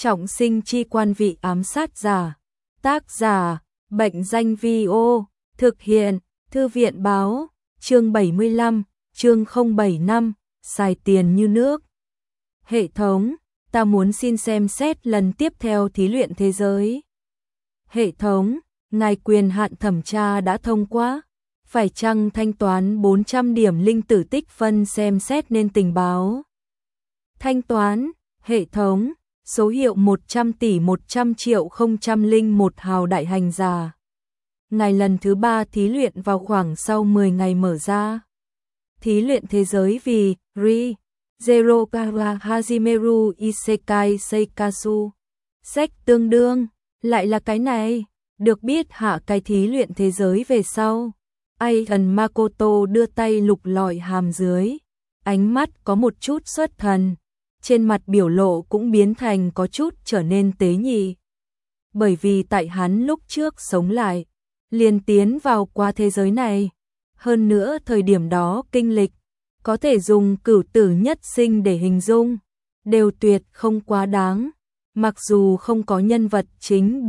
Trọng sinh chi quan vị ám sát giả. Tác giả, Bệnh danh Vi-ô. Thực hiện, Thư viện báo. Chương 75, chương 075, xài tiền như nước. Hệ thống, ta muốn xin xem xét lần tiếp theo thí luyện thế giới. Hệ thống, ngài quyền hạn thẩm tra đã thông qua. Phải chăng thanh toán 400 điểm linh tử tích phân xem xét nên tình báo. Thanh toán, hệ thống, số hiệu 100 tỷ 100 triệu 001 hào đại hành giả. Ngày lần thứ 3 thí luyện vào khoảng sau 10 ngày mở ra. Thí luyện thế giới vì Ri, Zero Kawa Hajimeru Isekai Seikasu. Sách tương đương, lại là cái này. Được biết hạ cái thí luyện thế giới về sau. Aidan Makoto đưa tay lục lọi hàm dưới. Ánh mắt có một chút xuất thần. Trên mặt biểu lộ cũng biến thành có chút trở nên tế nhị. Bởi vì tại hắn lúc trước sống lại, liền tiến vào qua thế giới này. Hơn nữa thời điểm đó kinh lịch, có thể dùng cửu tử nhất sinh để hình dung, đều tuyệt không quá đáng. Mặc dù không có nhân vật chính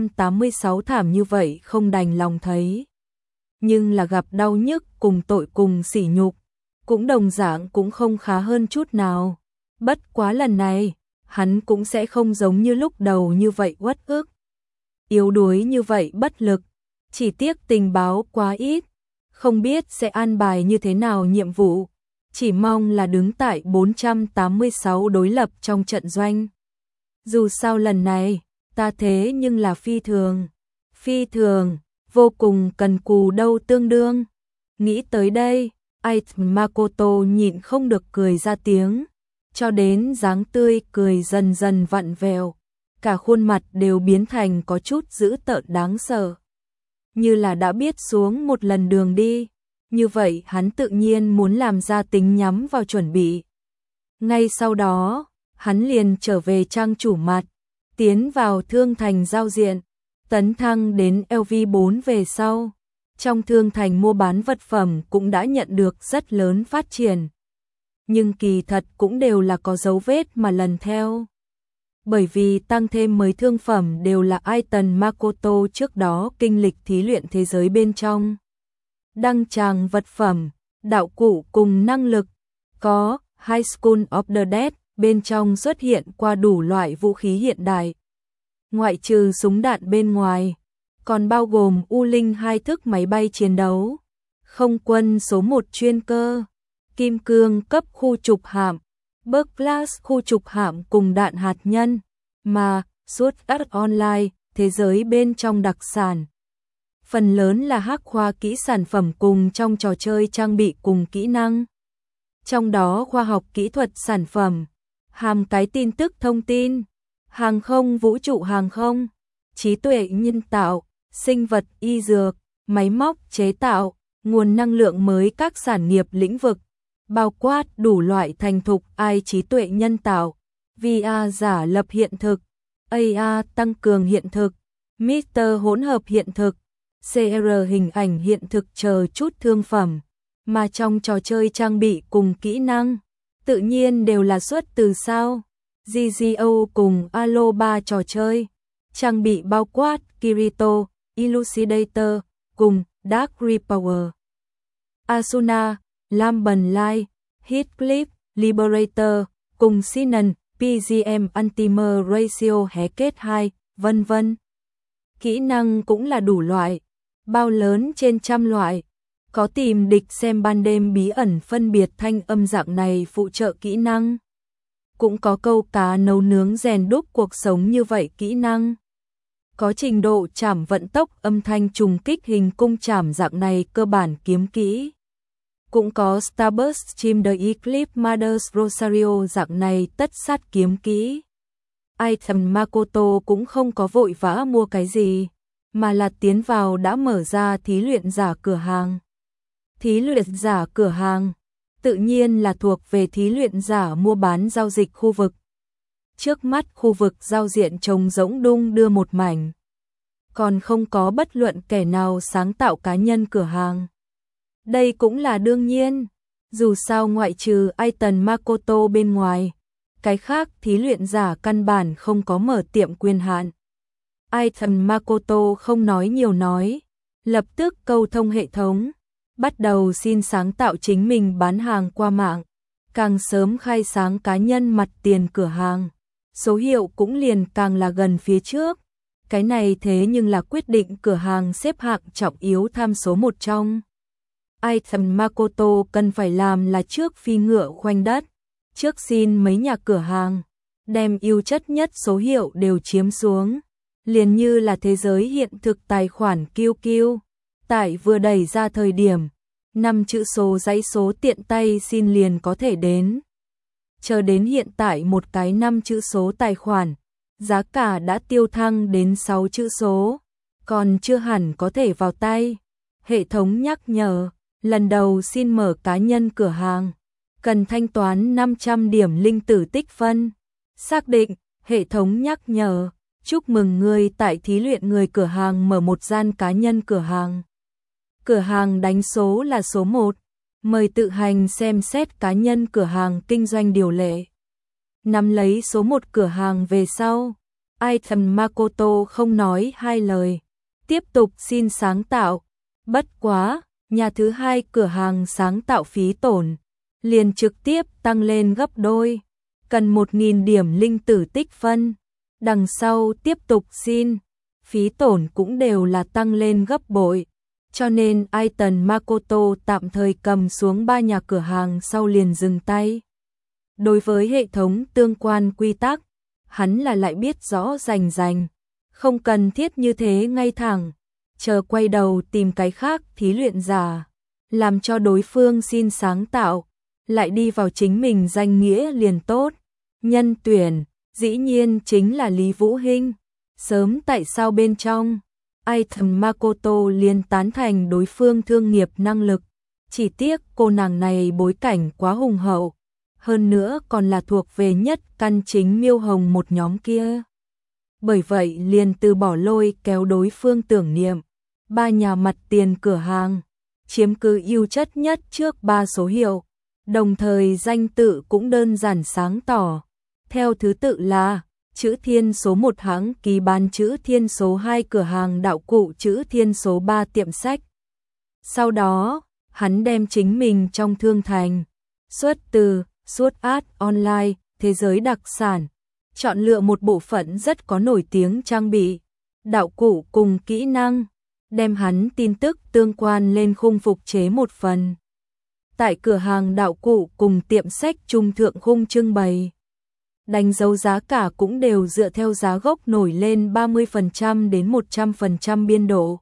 486 thảm như vậy không đành lòng thấy. Nhưng là gặp đau nhức cùng tội cùng sỉ nhục, cũng đồng dạng cũng không khá hơn chút nào. Bất quá lần này, hắn cũng sẽ không giống như lúc đầu như vậy uất ức. Yếu đuối như vậy bất lực, chỉ tiếc tình báo quá ít, không biết sẽ an bài như thế nào nhiệm vụ, chỉ mong là đứng tại 486 đối lập trong trận doanh. Dù sao lần này, ta thế nhưng là phi thường, vô cùng cần cù đâu tương đương. Nghĩ tới đây, Aidan Makoto nhịn không được cười ra tiếng, cho đến dáng tươi cười dần dần vặn vẹo, cả khuôn mặt đều biến thành có chút dữ tợn đáng sợ. Như là đã biết xuống một lần đường đi, như vậy hắn tự nhiên muốn làm ra tính nhắm vào chuẩn bị. Ngay sau đó, hắn liền trở về trang chủ mặt, tiến vào thương thành giao diện, tấn thăng đến LV4 về sau. Trong thương thành mua bán vật phẩm cũng đã nhận được rất lớn phát triển. Nhưng kỳ thật cũng đều là có dấu vết mà lần theo. Bởi vì tăng thêm mới thương phẩm đều là Aidan Makoto trước đó kinh lịch thí luyện thế giới bên trong. Đăng tràng vật phẩm, đạo cụ cùng năng lực, có High School of the Dead, bên trong xuất hiện qua đủ loại vũ khí hiện đại. Ngoại trừ súng đạn bên ngoài, còn bao gồm U Linh 2 thức máy bay chiến đấu, không quân số 1 chuyên cơ, kim cương cấp khu trục hạm, Berg Class khu trục hạm cùng đạn hạt nhân, mà Sword Art Online, thế giới bên trong đặc sản. Phần lớn là hắc khoa kỹ sản phẩm cùng trong trò chơi trang bị cùng kỹ năng. Trong đó khoa học kỹ thuật sản phẩm, hàm cái tin tức thông tin, hàng không vũ trụ hàng không, trí tuệ nhân tạo, sinh vật y dược, máy móc chế tạo, nguồn năng lượng mới các sản nghiệp lĩnh vực, bao quát đủ loại thành thục AI trí tuệ nhân tạo, VR giả lập hiện thực, AR tăng cường hiện thực, Mr hỗn hợp hiện thực, CR hình ảnh hiện thực chờ chút thương phẩm, mà trong trò chơi trang bị cùng kỹ năng, tự nhiên đều là xuất từ sao GGO cùng Alo 3 trò chơi, trang bị bao quát Kirito, Elucidator, cùng Dark Reaper, Asuna, Lamban Light, Heathcliff, Liberator, cùng Sinan, PGM Ultimate Ratio Heket 2, vân vân. Kỹ năng cũng là đủ loại, bao lớn trên trăm loại, có tìm địch xem ban đêm bí ẩn phân biệt thanh âm dạng này phụ trợ kỹ năng. Cũng có câu cá nấu nướng rèn đúc cuộc sống như vậy kỹ năng. Có trình độ chảm vận tốc âm thanh trùng kích hình cung chảm dạng này cơ bản kiếm kỹ. Cũng có Starburst Stream The Eclipse Mother's Rosario dạng này tất sát kiếm kỹ. Aidan Makoto cũng không có vội vã mua cái gì, mà là tiến vào đã mở ra thí luyện giả cửa hàng. Thí luyện giả cửa hàng, tự nhiên là thuộc về thí luyện giả mua bán giao dịch khu vực. Trước mắt khu vực giao diện trống rỗng đung đưa một mảnh. Còn không có bất luận kẻ nào sáng tạo cá nhân cửa hàng. Đây cũng là đương nhiên, dù sao ngoại trừ Aidan Makoto bên ngoài, Cái khác thí luyện giả căn bản không có mở tiệm quyền hạn. Aitan Makoto không nói nhiều nói, lập tức câu thông hệ thống, bắt đầu xin sáng tạo chính mình bán hàng qua mạng, càng sớm khai sáng cá nhân mặt tiền cửa hàng, số hiệu cũng liền càng là gần phía trước. Cái này thế nhưng là quyết định cửa hàng xếp hạng trọng yếu tham số một trong. Aitan Makoto cần phải làm là trước phi ngựa khoanh đất, trước xin mấy nhà cửa hàng, đem ưu chất nhất số hiệu đều chiếm xuống. Liền như là thế giới hiện thực tài khoản QQ, tại vừa đẩy ra thời điểm, 5 chữ số dãy số tiện tay xin liền có thể đến. Chờ đến hiện tại một cái 5 chữ số tài khoản, giá cả đã tiêu thăng đến 6 chữ số, còn chưa hẳn có thể vào tay. Hệ thống nhắc nhở, lần đầu xin mở cá nhân cửa hàng, cần thanh toán 500 điểm linh tử tích phân. Xác định, hệ thống nhắc nhở, chúc mừng người tại thí luyện người cửa hàng mở một gian cá nhân cửa hàng. Cửa hàng đánh số là số 1, mời tự hành xem xét cá nhân cửa hàng kinh doanh điều lệ. Nắm lấy số 1 cửa hàng về sau, Aitan Makoto không nói hai lời, tiếp tục xin sáng tạo. Bất quá, nhà thứ hai cửa hàng sáng tạo phí tổn, liền trực tiếp tăng lên gấp đôi, cần 1.000 điểm linh tử tích phân. Đằng sau tiếp tục xin, phí tổn cũng đều là tăng lên gấp bội, cho nên Aitan Makoto tạm thời cầm xuống 3 nhà cửa hàng sau liền dừng tay. Đối với hệ thống tương quan quy tắc, hắn là lại biết rõ rành rành, không cần thiết như thế ngay thẳng, chờ quay đầu tìm cái khác thí luyện giả, làm cho đối phương xin sáng tạo, lại đi vào chính mình danh nghĩa liền tốt. Nhân tuyển dĩ nhiên chính là Lý Vũ Hinh. Sớm tại sao bên trong, Aitan Makoto liền tán thành đối phương thương nghiệp năng lực, chỉ tiếc cô nàng này bối cảnh quá hùng hậu, hơn nữa còn là thuộc về nhất căn chính Miêu Hồng một nhóm kia. Bởi vậy liền từ bỏ lôi kéo đối phương tưởng niệm, 3 nhà mặt tiền cửa hàng, chiếm cứ ưu chất nhất trước 3 số hiệu, đồng thời danh tự cũng đơn giản sáng tỏ. Theo thứ tự là chữ Thiên số 1 hãng ký bán, chữ Thiên số 2 cửa hàng đạo cụ, chữ Thiên số 3 tiệm sách. Sau đó, hắn đem chính mình trong thương thành, xuất từ, Sword Art Online, thế giới đặc sản, chọn lựa một bộ phận rất có nổi tiếng trang bị, đạo cụ cùng kỹ năng, đem hắn tin tức tương quan lên khung phục chế một phần. Tại cửa hàng đạo cụ cùng tiệm sách trung thượng khung trưng bày, đánh dấu giá cả cũng đều dựa theo giá gốc nổi lên 30% đến 100% biên độ.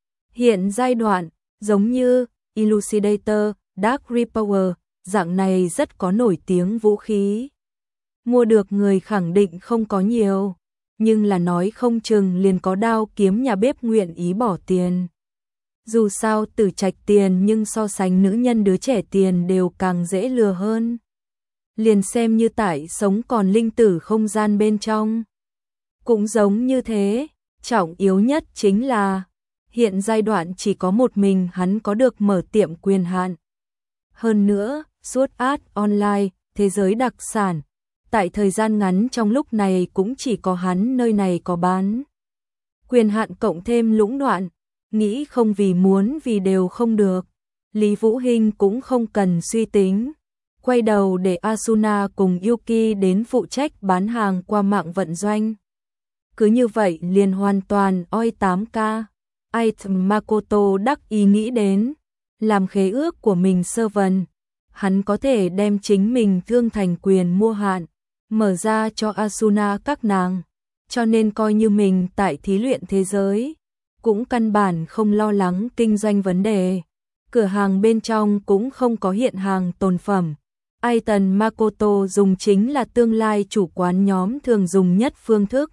Hiện giai đoạn, giống như Elucidator, Dark Reaper, dạng này rất có nổi tiếng vũ khí. Mua được người khẳng định không có nhiều, nhưng là nói không chừng liền có đao kiếm nhà bếp nguyện ý bỏ tiền. Dù sao tử trạch tiền nhưng so sánh nữ nhân đứa trẻ tiền đều càng dễ lừa hơn. Liền xem như tại sống còn linh tử không gian bên trong. Cũng giống như thế, trọng yếu nhất chính là hiện giai đoạn chỉ có một mình hắn có được mở tiệm quyền hạn. Hơn nữa, Sword Art Online, thế giới đặc sản, tại thời gian ngắn trong lúc này cũng chỉ có hắn nơi này có bán. Quyền hạn cộng thêm lũng đoạn, nghĩ không vì muốn vì đều không được. Lý Vũ Hinh cũng không cần suy tính, quay đầu để Asuna cùng Yuki đến phụ trách bán hàng qua mạng vận doanh. Cứ như vậy liền hoàn toàn oi 8K. Aitan Makoto đắc ý nghĩ đến, làm khế ước của mình sơ vần, hắn có thể đem chính mình thương thành quyền mua hạn, mở ra cho Asuna các nàng, cho nên coi như mình tại thí luyện thế giới, cũng căn bản không lo lắng kinh doanh vấn đề. Cửa hàng bên trong cũng không có hiện hàng tồn phẩm. Aitan Makoto dùng chính là tương lai chủ quán nhóm thường dùng nhất phương thức.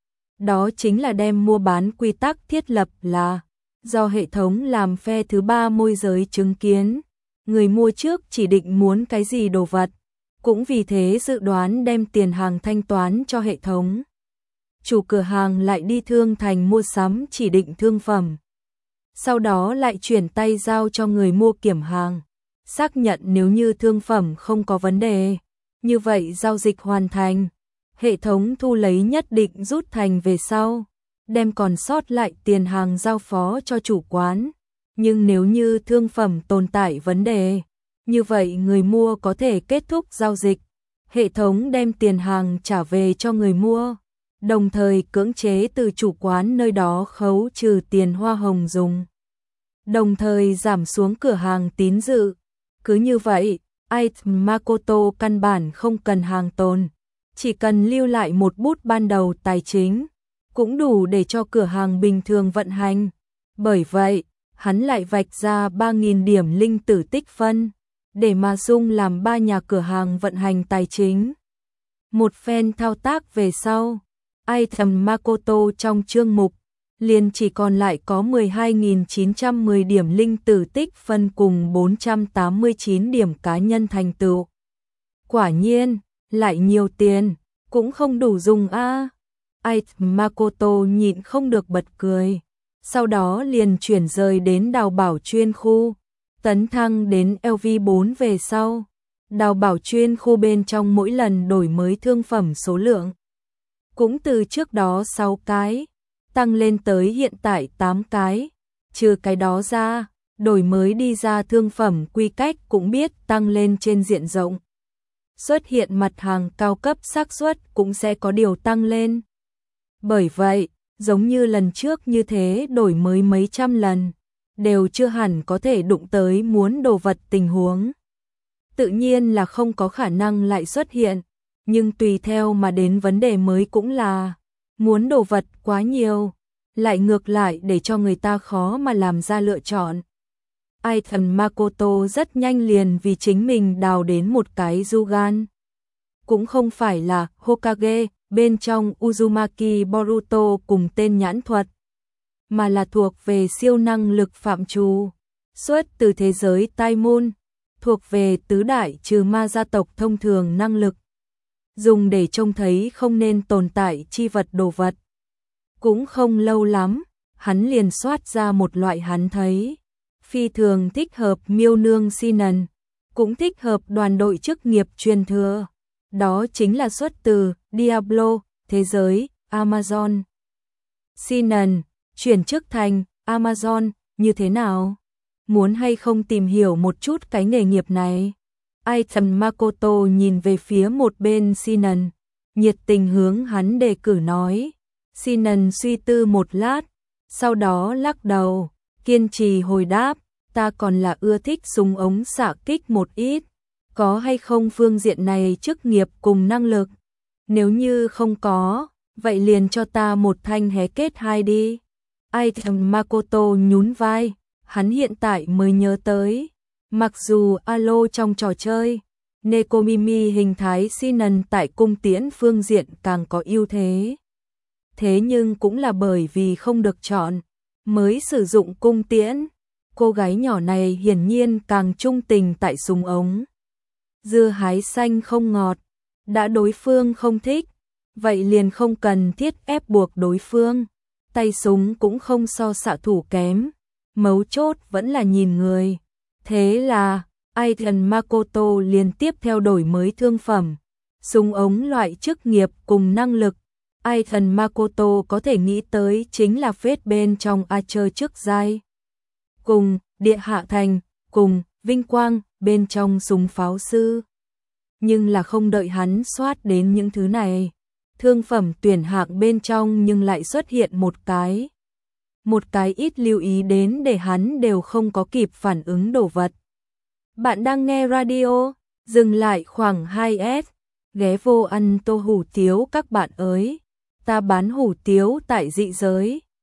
Đó chính là đem mua bán quy tắc thiết lập là do hệ thống làm phe thứ 3 môi giới chứng kiến. Người mua trước chỉ định muốn cái gì đồ vật, cũng vì thế dự đoán đem tiền hàng thanh toán cho hệ thống. Chủ cửa hàng lại đi thương thành mua sắm chỉ định thương phẩm. Sau đó lại chuyển tay giao cho người mua kiểm hàng, xác nhận nếu như thương phẩm không có vấn đề, Như vậy giao dịch hoàn thành, hệ thống thu lấy nhất định rút thành về sau, đem còn sót lại tiền hàng giao phó cho chủ quán. Nhưng nếu như thương phẩm tồn tại vấn đề, như vậy người mua có thể kết thúc giao dịch, hệ thống đem tiền hàng trả về cho người mua, đồng thời cưỡng chế từ chủ quán nơi đó khấu trừ tiền hoa hồng dùng, đồng thời giảm xuống cửa hàng tín dự. Cứ như vậy, item Makoto căn bản không cần hàng tồn, chỉ cần lưu lại một bút ban đầu tài chính, cũng đủ để cho cửa hàng bình thường vận hành. Bởi vậy, hắn lại vạch ra 3.000 điểm linh tử tích phân, để mà dung làm 3 nhà cửa hàng vận hành tài chính. Một phen thao tác về sau, item Makoto trong chương mục liền chỉ còn lại có 12.910 điểm linh tử tích phân cùng 489 điểm cá nhân thành tựu. Quả nhiên, lại nhiều tiền, cũng không đủ dùng a. Item Makoto nhịn không được bật cười. Sau đó liền chuyển rời đến đào bảo chuyên khu, tấn thăng đến LV4 về sau. Đào bảo chuyên khu bên trong mỗi lần đổi mới thương phẩm số lượng, cũng từ trước đó 6 cái, tăng lên tới hiện tại 8 cái. Trừ cái đó ra, đổi mới đi ra thương phẩm quy cách cũng biết tăng lên trên diện rộng. Xuất hiện mặt hàng cao cấp xác suất cũng sẽ có điều tăng lên. Bởi vậy, giống như lần trước như thế đổi mới mấy trăm lần, đều chưa hẳn có thể đụng tới muốn đồ vật tình huống. Tự nhiên là không có khả năng lại xuất hiện, nhưng tùy theo mà đến vấn đề mới cũng là muốn đồ vật quá nhiều, lại ngược lại để cho người ta khó mà làm ra lựa chọn. Item Makoto rất nhanh liền vì chính mình đào đến một cái Jugan. Cũng không phải là Hokage bên trong Uzumaki Boruto cùng tên nhãn thuật, mà là thuộc về siêu năng lực phạm trù, xuất từ thế giới Tai Môn, thuộc về tứ đại trừ ma gia tộc thông thường năng lực, dùng để trông thấy không nên tồn tại chi vật đồ vật. Cũng không lâu lắm, hắn liền soát ra một loại hắn thấy phi thường thích hợp miêu nương Sinan, cũng thích hợp đoàn đội chức nghiệp truyền thừa. Đó chính là xuất từ Diablo, thế giới, Amazon. Sinan, chuyển chức thành Amazon, như thế nào? Muốn hay không tìm hiểu một chút cái nghề nghiệp này? Item Makoto nhìn về phía một bên Sinan, nhiệt tình hướng hắn đề cử nói. Sinan suy tư một lát, sau đó lắc đầu, kiên trì hồi đáp, ta còn là ưa thích súng ống xạ kích một ít. Có hay không phương diện này chức nghiệp cùng năng lực? Nếu như không có, vậy liền cho ta một thanh hé kết 2 đi. Item Makoto nhún vai, hắn hiện tại mới nhớ tới. Mặc dù Alo trong trò chơi, Nekomimi hình thái Sinan tại cung tiễn phương diện càng có ưu thế. Thế nhưng cũng là bởi vì không được chọn, mới sử dụng cung tiễn. Cô gái nhỏ này hiển nhiên càng trung tình tại súng ống. Dưa hái xanh không ngọt, đã đối phương không thích, vậy liền không cần thiết ép buộc đối phương. Tay súng cũng không so xạ thủ kém, mấu chốt vẫn là nhìn người. Thế là, Item Makoto liền tiếp theo đổi mới thương phẩm, súng ống loại chức nghiệp cùng năng lực. Item Makoto có thể nghĩ tới chính là phết bên trong Archer trước giai, cùng địa hạ thành, cùng vinh quang bên trong súng pháo sư. Nhưng là không đợi hắn soát đến những thứ này, thương phẩm tuyển hạng bên trong nhưng lại xuất hiện một cái ít lưu ý đến để hắn đều không có kịp phản ứng đồ vật. Bạn đang nghe radio, dừng lại khoảng 2S, ghé vô ăn tô hủ tiếu các bạn ơi, ta bán hủ tiếu tại dị giới.